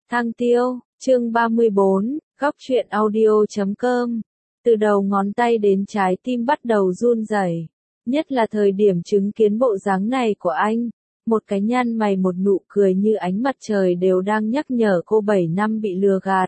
Thang Tiêu, chương 34, góc truyện audio.com. Từ đầu ngón tay đến trái tim bắt đầu run rẩy, nhất là thời điểm chứng kiến bộ dáng này của anh, một cái nhăn mày một nụ cười như ánh mặt trời đều đang nhắc nhở cô 7 năm bị lừa gạt.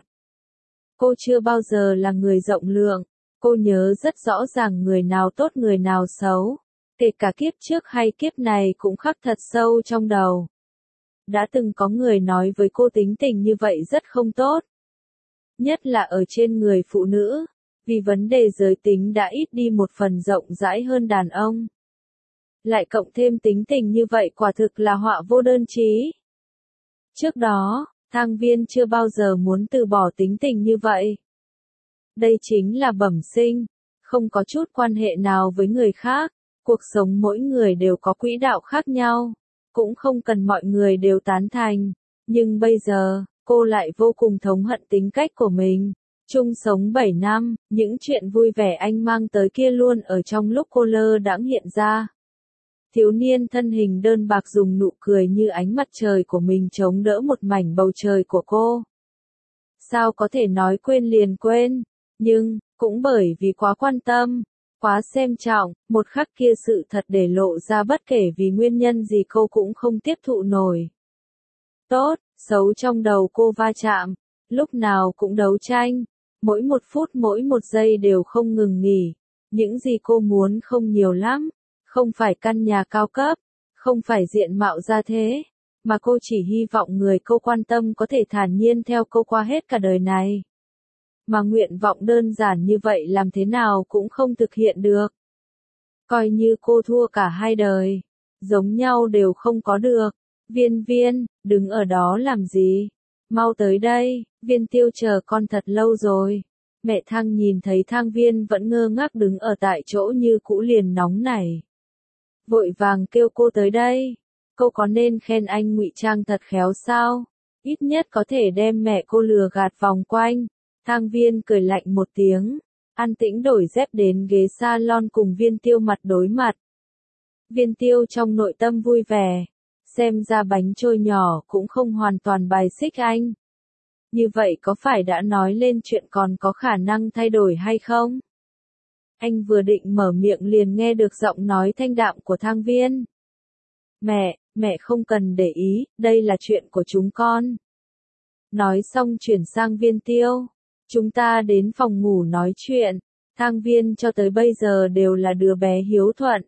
Cô chưa bao giờ là người rộng lượng, cô nhớ rất rõ ràng người nào tốt người nào xấu, kể cả kiếp trước hay kiếp này cũng khắc thật sâu trong đầu. Đã từng có người nói với cô tính tình như vậy rất không tốt. Nhất là ở trên người phụ nữ, vì vấn đề giới tính đã ít đi một phần rộng rãi hơn đàn ông. Lại cộng thêm tính tình như vậy quả thực là họa vô đơn chí. Trước đó, Thang Viên chưa bao giờ muốn từ bỏ tính tình như vậy. Đây chính là bẩm sinh, không có chút quan hệ nào với người khác, cuộc sống mỗi người đều có quỹ đạo khác nhau. Cũng không cần mọi người đều tán thành, nhưng bây giờ, cô lại vô cùng thống hận tính cách của mình. Chung sống 7 năm, những chuyện vui vẻ anh mang tới kia luôn ở trong lúc cô lơ đãng hiện ra. Thiếu niên thân hình đơn bạc dùng nụ cười như ánh mặt trời của mình chống đỡ một mảnh bầu trời của cô. Sao có thể nói quên liền quên, nhưng, cũng bởi vì quá quan tâm, quá xem trọng, một khắc kia sự thật để lộ ra bất kể vì nguyên nhân gì cô cũng không tiếp thụ nổi. Tốt, xấu trong đầu cô va chạm, lúc nào cũng đấu tranh, mỗi một phút mỗi một giây đều không ngừng nghỉ. Những gì cô muốn không nhiều lắm, không phải căn nhà cao cấp, không phải diện mạo ra thế, mà cô chỉ hy vọng người cô quan tâm có thể thản nhiên theo cô qua hết cả đời này. Mà nguyện vọng đơn giản như vậy làm thế nào cũng không thực hiện được. Coi như cô thua cả hai đời, giống nhau đều không có được. Viên Viên, đứng ở đó làm gì? Mau tới đây, Viên Tiêu chờ con thật lâu rồi. Mẹ Thang nhìn thấy Thang Viên vẫn ngơ ngác đứng ở tại chỗ như cũ liền nóng nảy. Vội vàng kêu cô tới đây. Cô có nên khen anh ngụy trang thật khéo sao? Ít nhất có thể đem mẹ cô lừa gạt vòng quanh. Thang Viên cười lạnh một tiếng, an tĩnh đổi dép đến ghế salon cùng Viên Tiêu mặt đối mặt. Viên Tiêu trong nội tâm vui vẻ, xem ra bánh trôi nhỏ cũng không hoàn toàn bài xích anh. Như vậy có phải đã nói lên chuyện còn có khả năng thay đổi hay không? Anh vừa định mở miệng liền nghe được giọng nói thanh đạm của Thang Viên. Mẹ không cần để ý, đây là chuyện của chúng con. Nói xong chuyển sang Viên Tiêu. Chúng ta đến phòng ngủ nói chuyện, Thang Viên cho tới bây giờ đều là đứa bé hiếu thuận.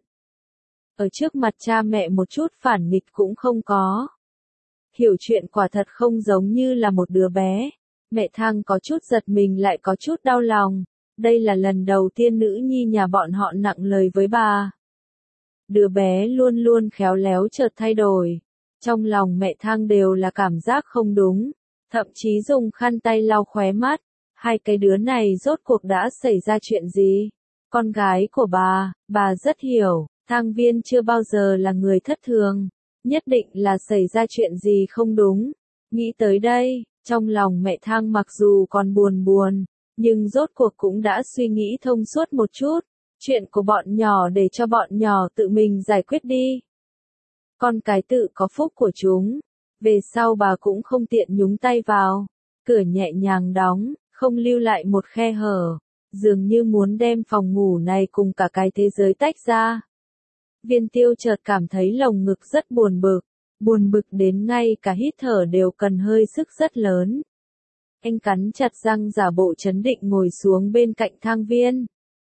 Ở trước mặt cha mẹ một chút phản nghịch cũng không có. Hiểu chuyện quả thật không giống như là một đứa bé. Mẹ Thang có chút giật mình lại có chút đau lòng. Đây là lần đầu tiên nữ nhi nhà bọn họ nặng lời với bà. Đứa bé luôn luôn khéo léo chợt thay đổi. Trong lòng mẹ Thang đều là cảm giác không đúng. Thậm chí dùng khăn tay lau khóe mắt. Hai cái đứa này rốt cuộc đã xảy ra chuyện gì? Con gái của bà rất hiểu, Thang Viên chưa bao giờ là người thất thường, nhất định là xảy ra chuyện gì không đúng. Nghĩ tới đây, trong lòng mẹ Thang mặc dù còn buồn, nhưng rốt cuộc cũng đã suy nghĩ thông suốt một chút, chuyện của bọn nhỏ để cho bọn nhỏ tự mình giải quyết đi. Con cái tự có phúc của chúng, về sau bà cũng không tiện nhúng tay vào, cửa nhẹ nhàng đóng. Không lưu lại một khe hở, dường như muốn đem phòng ngủ này cùng cả cái thế giới tách ra. Viên Tiêu chợt cảm thấy lồng ngực rất buồn bực đến ngay cả hít thở đều cần hơi sức rất lớn. Anh cắn chặt răng giả bộ trấn định ngồi xuống bên cạnh Thang Viên.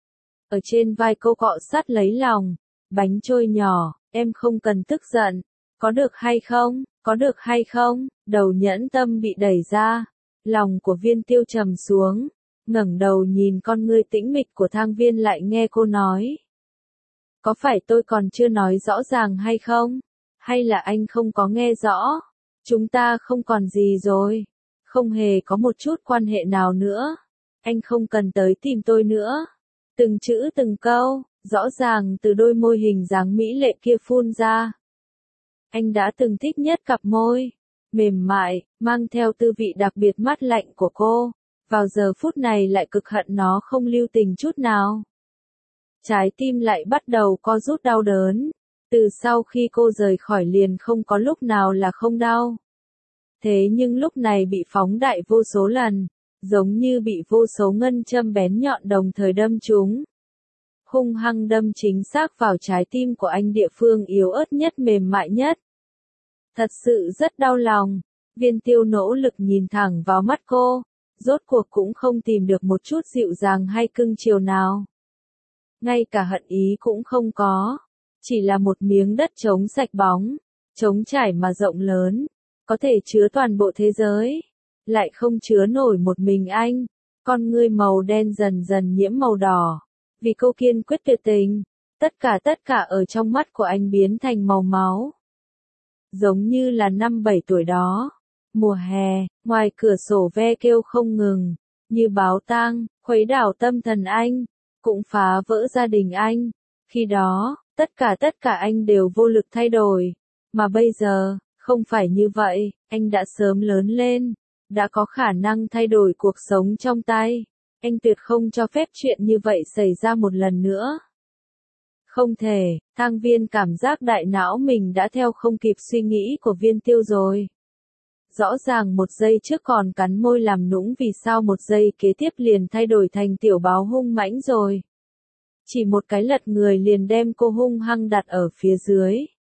Ở trên vai cô cọ sát lấy lòng, bánh trôi nhỏ, em không cần tức giận, có được hay không, đầu nhẫn tâm bị đẩy ra. Lòng của Viên Tiêu trầm xuống, ngẩng đầu nhìn con ngươi tĩnh mịch của Thang Viên lại nghe cô nói. Có phải tôi còn chưa nói rõ ràng hay không? Hay là anh không có nghe rõ? Chúng ta không còn gì rồi. Không hề có một chút quan hệ nào nữa. Anh không cần tới tìm tôi nữa. Từng chữ từng câu, rõ ràng từ đôi môi hình dáng mỹ lệ kia phun ra. Anh đã từng thích nhất cặp môi mềm mại, mang theo tư vị đặc biệt mát lạnh của cô, vào giờ phút này lại cực hận nó không lưu tình chút nào. Trái tim lại bắt đầu co rút đau đớn, từ sau khi cô rời khỏi liền không có lúc nào là không đau. thế nhưng lúc này bị phóng đại vô số lần, giống như bị vô số ngân châm bén nhọn đồng thời đâm trúng. Hung hăng đâm chính xác vào trái tim của anh, địa phương yếu ớt nhất, mềm mại nhất. Thật sự rất đau lòng. Viên Tiêu nỗ lực nhìn thẳng vào mắt cô, rốt cuộc cũng không tìm được một chút dịu dàng hay cưng chiều nào. Ngay cả hận ý cũng không có, chỉ là một miếng đất trống sạch bóng, trống trải mà rộng lớn, có thể chứa toàn bộ thế giới, lại không chứa nổi một mình anh. Con ngươi màu đen dần dần nhiễm màu đỏ, vì cô kiên quyết tuyệt tình, tất cả ở trong mắt của anh biến thành màu máu. Giống như là 5-7 tuổi đó, mùa hè, ngoài cửa sổ ve kêu không ngừng, như báo tang, khuấy đảo tâm thần anh, cũng phá vỡ gia đình anh. Khi đó, tất cả anh đều vô lực thay đổi, mà bây giờ, không phải như vậy, anh đã sớm lớn lên, đã có khả năng thay đổi cuộc sống trong tay. Anh tuyệt không cho phép chuyện như vậy xảy ra một lần nữa. Không thể, Thang Viên cảm giác đại não mình đã theo không kịp suy nghĩ của Viên Tiêu rồi. Rõ ràng một giây trước còn cắn môi làm nũng, vì sao một giây kế tiếp liền thay đổi thành tiểu báo hung mãnh rồi. Chỉ một cái lật người liền đem cô hung hăng đặt ở phía dưới.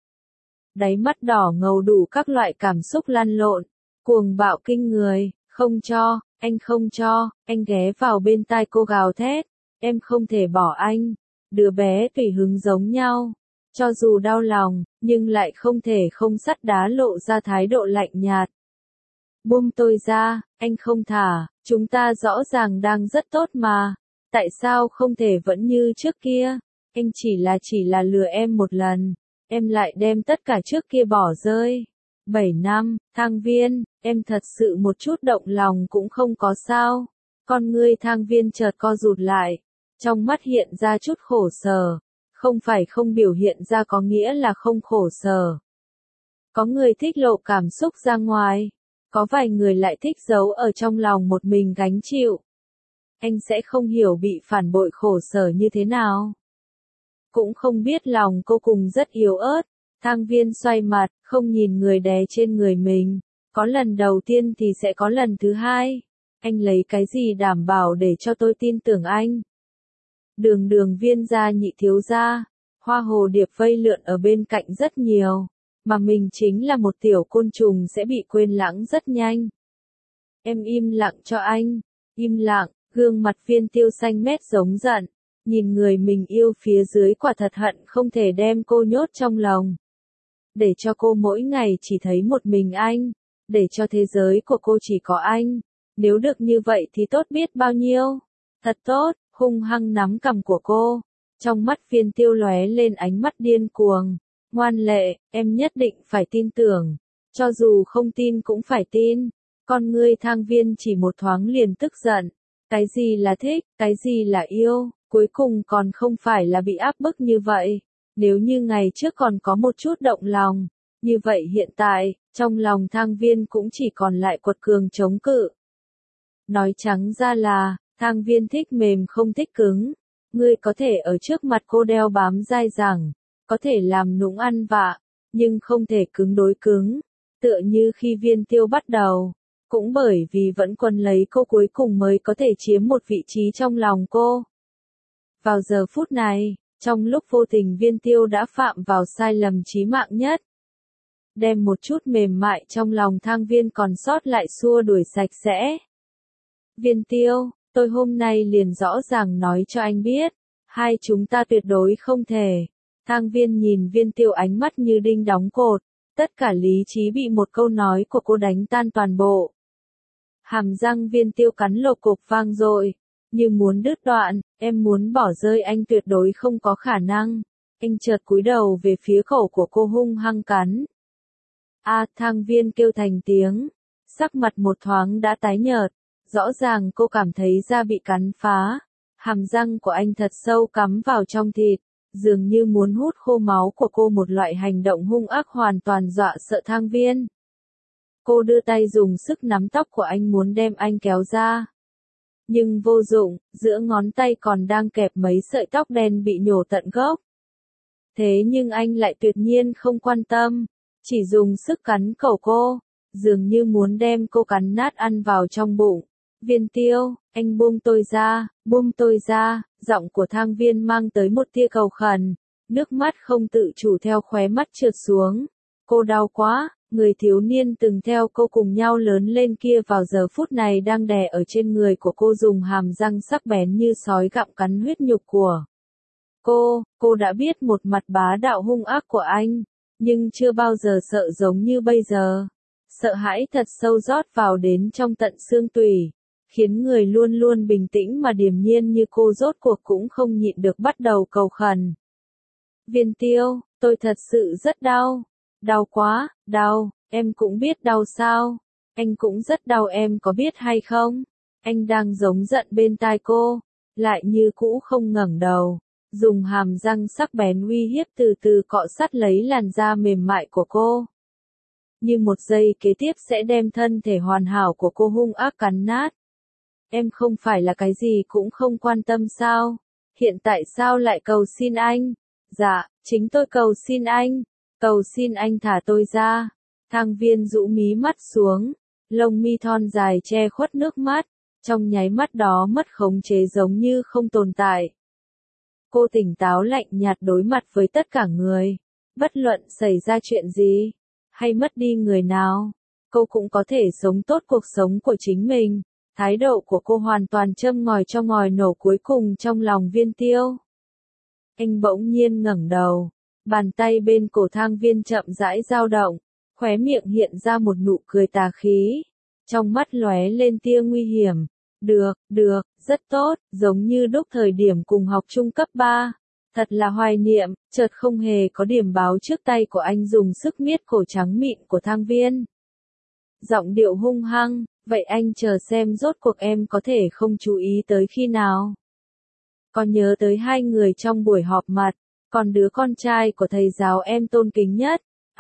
Đáy mắt đỏ ngầu đủ các loại cảm xúc lăn lộn, cuồng bạo kinh người, không cho, anh không cho, anh ghé vào bên tai cô gào thét, em không thể bỏ anh, đứa bé tùy hứng giống nhau, cho dù đau lòng, nhưng lại không thể không sắt đá, lộ ra thái độ lạnh nhạt. Buông tôi ra, anh không thả, chúng ta rõ ràng đang rất tốt mà, tại sao không thể vẫn như trước kia, anh chỉ là lừa em một lần, em lại đem tất cả trước kia bỏ rơi. 7 năm, Thang Viên, em thật sự một chút động lòng cũng không có sao. Con ngươi Thang Viên chợt co rụt lại, trong mắt hiện ra chút khổ sở, không phải không biểu hiện ra có nghĩa là không khổ sở. Có người thích lộ cảm xúc ra ngoài, có vài người lại thích giấu ở trong lòng một mình gánh chịu. Anh sẽ không hiểu bị phản bội khổ sở như thế nào. Cũng không biết lòng cô cùng rất yếu ớt. Thang Viên xoay mặt, không nhìn người đè trên người mình. Có lần đầu tiên thì sẽ có lần thứ hai. Anh lấy cái gì đảm bảo để cho tôi tin tưởng anh? Đường Viên gia nhị thiếu gia, hoa hồ điệp vây lượn ở bên cạnh rất nhiều, mà mình chính là một tiểu côn trùng sẽ bị quên lãng rất nhanh. Em im lặng cho anh, im lặng, gương mặt Viên Tiêu xanh mét giống giận, nhìn người mình yêu phía dưới, quả thật hận không thể đem cô nhốt trong lòng. Để cho cô mỗi ngày chỉ thấy một mình anh, để cho thế giới của cô chỉ có anh, nếu được như vậy thì tốt biết bao nhiêu. Thật tốt, hung hăng nắm cằm của cô, trong mắt Viên Tiêu lóe lên ánh mắt điên cuồng. Ngoan lệ, em nhất định phải tin tưởng, cho dù không tin cũng phải tin. Con ngươi Thang Viên chỉ một thoáng liền tức giận, cái gì là thích, cái gì là yêu, cuối cùng còn không phải là bị áp bức như vậy. Nếu như ngày trước còn có một chút động lòng, như vậy hiện tại, trong lòng Thang Viên cũng chỉ còn lại quật cường chống cự. Nói trắng ra là, Thang Viên thích mềm không thích cứng. Ngươi có thể ở trước mặt cô đeo bám dai dẳng, có thể làm nũng ăn vạ, nhưng không thể cứng đối cứng. Tựa như khi Viên Tiêu bắt đầu, cũng bởi vì vẫn quấn lấy cô cuối cùng mới có thể chiếm một vị trí trong lòng cô. Vào giờ phút này, trong lúc vô tình Viên Tiêu đã phạm vào sai lầm chí mạng nhất. Đem một chút mềm mại trong lòng Thang Viên còn sót lại xua đuổi sạch sẽ. Viên Tiêu, tôi hôm nay liền rõ ràng nói cho anh biết, hai chúng ta tuyệt đối không thể. Thang Viên nhìn Viên Tiêu ánh mắt như đinh đóng cột, tất cả lý trí bị một câu nói của cô đánh tan toàn bộ. Hàm răng Viên Tiêu cắn lộp cộp vang dội, như muốn đứt đoạn, em muốn bỏ rơi anh tuyệt đối không có khả năng. Anh chợt cúi đầu về phía khẩu của cô hung hăng cắn. Thang Viên kêu thành tiếng, sắc mặt một thoáng đã tái nhợt, rõ ràng cô cảm thấy da bị cắn phá, hàm răng của anh thật sâu cắm vào trong thịt, dường như muốn hút khô máu của cô, một loại hành động hung ác hoàn toàn dọa sợ Thang Viên. Cô đưa tay dùng sức nắm tóc của anh muốn đem anh kéo ra. Nhưng vô dụng, giữa ngón tay còn đang kẹp mấy sợi tóc đen bị nhổ tận gốc. Thế nhưng anh lại tuyệt nhiên không quan tâm, chỉ dùng sức cắn cổ cô, dường như muốn đem cô cắn nát ăn vào trong bụng. Viên Tiêu, anh buông tôi ra, giọng của Thang Viên mang tới một tia cầu khẩn, nước mắt không tự chủ theo khóe mắt trượt xuống. Cô đau quá, người thiếu niên từng theo cô cùng nhau lớn lên kia vào giờ phút này đang đè ở trên người của cô dùng hàm răng sắc bén như sói gặm cắn huyết nhục của cô đã biết một mặt bá đạo hung ác của anh, nhưng chưa bao giờ sợ giống như bây giờ. Sợ hãi thật sâu rót vào đến trong tận xương tủy, khiến người luôn luôn bình tĩnh mà điềm nhiên như cô rốt cuộc cũng không nhịn được bắt đầu cầu khẩn. Viên Tiêu, tôi thật sự rất đau. Đau quá, đau, em cũng biết đau sao? Anh cũng rất đau em có biết hay không? Anh đang giống giận bên tai cô, lại như cũ không ngẩng đầu, dùng hàm răng sắc bén uy hiếp từ từ cọ sát lấy làn da mềm mại của cô. Như một giây kế tiếp sẽ đem thân thể hoàn hảo của cô hung ác cắn nát. Em không phải là cái gì cũng không quan tâm sao? Hiện tại sao lại cầu xin anh? Dạ, chính tôi cầu xin anh thả tôi ra. Thang Viên rũ mí mắt xuống, lông mi thon dài che khuất nước mắt, trong nháy mắt đó mất khống chế giống như không tồn tại. Cô tỉnh táo lạnh nhạt đối mặt với tất cả người, bất luận xảy ra chuyện gì, hay mất đi người nào, cô cũng có thể sống tốt cuộc sống của chính mình. Thái độ của cô hoàn toàn châm ngòi cho ngòi nổ cuối cùng trong lòng Viên Tiêu. Anh bỗng nhiên ngẩng đầu, bàn tay bên cổ Thang Viên chậm rãi dao động, khóe miệng hiện ra một nụ cười tà khí, trong mắt lóe lên tia nguy hiểm. Được, rất tốt, giống như lúc thời điểm cùng học trung cấp 3. Thật là hoài niệm, chợt không hề có điểm báo trước tay của anh dùng sức miết cổ trắng mịn của Thang Viên. Giọng điệu hung hăng, vậy anh chờ xem rốt cuộc em có thể không chú ý tới khi nào. Còn nhớ tới hai người trong buổi họp mặt, còn đứa con trai của thầy giáo em tôn kính nhất.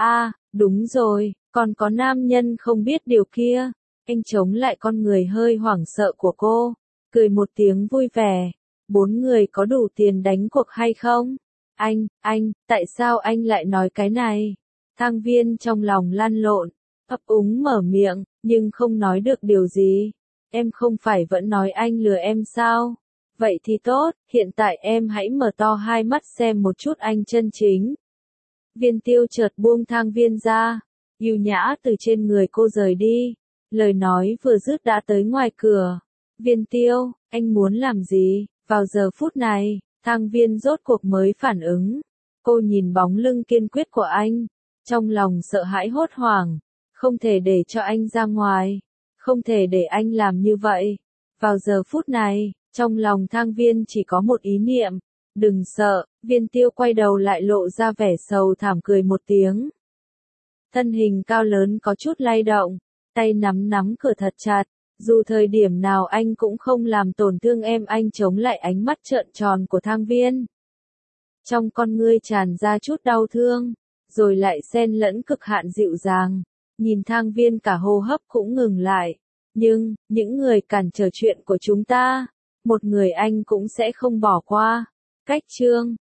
Đúng rồi, còn có nam nhân không biết điều kia. Anh chống lại con người hơi hoảng sợ của cô, cười một tiếng vui vẻ. 4 người có đủ tiền đánh cuộc hay không? Anh, tại sao anh lại nói cái này? Thang Viên trong lòng lăn lộn, ấp úng mở miệng, nhưng không nói được điều gì. Em không phải vẫn nói anh lừa em sao? Vậy thì tốt, hiện tại em hãy mở to hai mắt xem một chút anh chân chính. Viên Tiêu chợt buông Thang Viên ra, ưu nhã từ trên người cô rời đi. Lời nói vừa dứt đã tới ngoài cửa. Viên Tiêu, anh muốn làm gì? Vào giờ phút này, Thang Viên rốt cuộc mới phản ứng. Cô nhìn bóng lưng kiên quyết của anh, trong lòng sợ hãi hốt hoảng. Không thể để cho anh ra ngoài, không thể để anh làm như vậy. Vào giờ phút này, trong lòng Thang Viên chỉ có một ý niệm, đừng sợ. Viên Tiêu quay đầu lại lộ ra vẻ sầu thảm cười một tiếng. Thân hình cao lớn có chút lay động, tay nắm cửa thật chặt, dù thời điểm nào anh cũng không làm tổn thương em. Anh chống lại ánh mắt trợn tròn của Thang Viên. Trong con ngươi tràn ra chút đau thương, rồi lại xen lẫn cực hạn dịu dàng. Nhìn Thang Viên cả hô hấp cũng ngừng lại. Nhưng, những người cản trở chuyện của chúng ta, một người anh cũng sẽ không bỏ qua. Cách chương